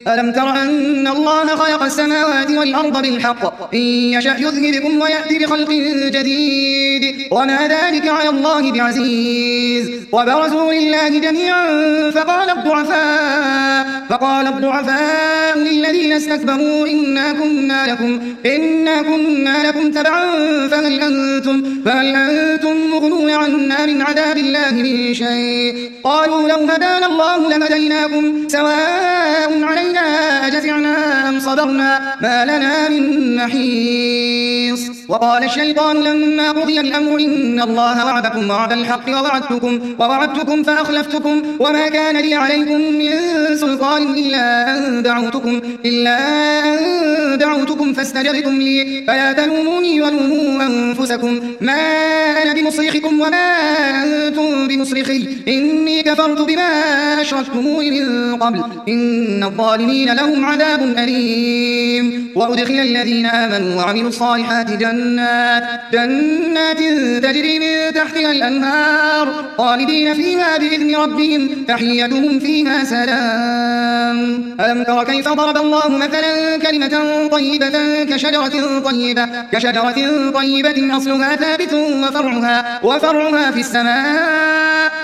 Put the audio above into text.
ألم تر أن الله خلق السماوات والأرض بالحق إن يشأ يذهبكم ويأتي بخلق جديد وما ذلك على الله بعزيز وبرزوا لله جميعا فقال الضعفاء للذين استكبروا إنا كنا لكم تبعا فهل أنتم مغنون عنا من عذاب الله من شيء قالوا لو هدانا الله لهديناكم سواء علينا أجزعنا أم صبرنا ما لنا من محيص وقال الشيطان لما قضي الأمر إن الله وعدكم وعد الحق ووعدتكم فأخلفتكم وما كان لي عليكم من سلطان إلا أن دعوتكم فاستجبتم لي فلا تلوموني ولوموا أنفسكم ما أنا بمصرخكم وما أنتم بمصرخي إني كفرت بما أشركتموني من قبل إن الظالمين لهم عذاب أليم وأدخل الذين آمنوا وعملوا الصالحات جنات تجري من تحتها الأنهار خالدين فيها بإذن ربهم تحيتهم فيها سلام ألم تر كيف ضرب الله مثلا كلمة طيبة كشجرة طيبة أصلها ثابت وفرعها في السماء